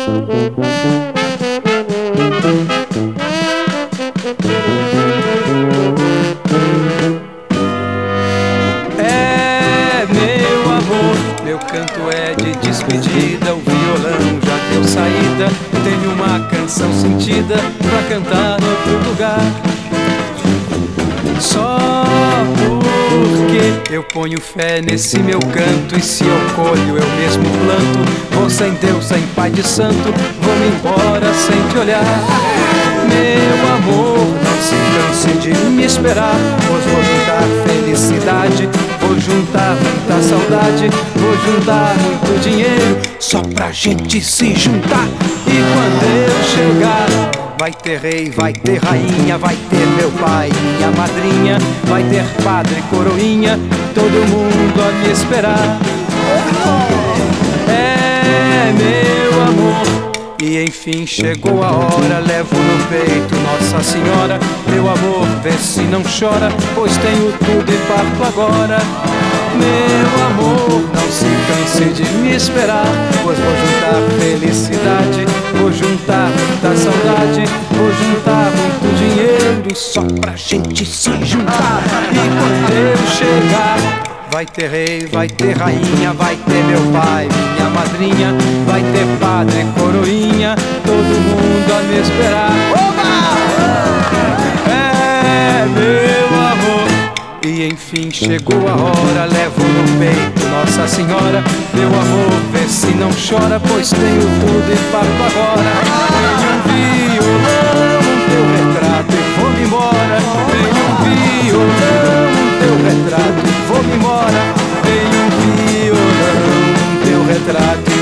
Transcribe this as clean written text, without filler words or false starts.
É, meu amor, meu canto é de despedida. O violão já deu saída. Tenho uma canção sentida pra cantar em outro lugar. Só porque eu ponho fé nesse meu canto. E se eu colho, eu mesmo planto. Vou sem Deus, sem Pai de Santo. Vou-me embora sem te olhar. Meu amor, não se canse de me esperar, pois vou juntar felicidade, vou juntar muita saudade, vou juntar muito dinheiro, só pra gente se juntar. E quando eu chegar, vai ter rei, vai ter rainha, vai ter meu pai, minha madrinha, vai ter padre, coroinha, todo mundo a me esperar. É, meu amor, e enfim chegou a hora, levo no peito Nossa Senhora. Meu amor, vê se não chora, pois tenho tudo e parto agora. Meu amor, não se canse de me esperar, pois vou juntar felicidade, vou juntar muita saudade, vou juntar muito dinheiro, só pra gente se juntar. E quando eu chegar, vai ter rei, vai ter rainha, vai ter meu pai, minha madrinha, vai ter padre, coroinha, todo mundo a me esperar. É, meu amor, e enfim chegou a hora, levo no peito Nossa Senhora. Meu amor, vê se não chora, pois tenho tudo e parto agora. Tenho um violão, teu retrato e vou-me embora. Tenho um violão, teu retrato e vou-me embora. Tenho um violão, teu retrato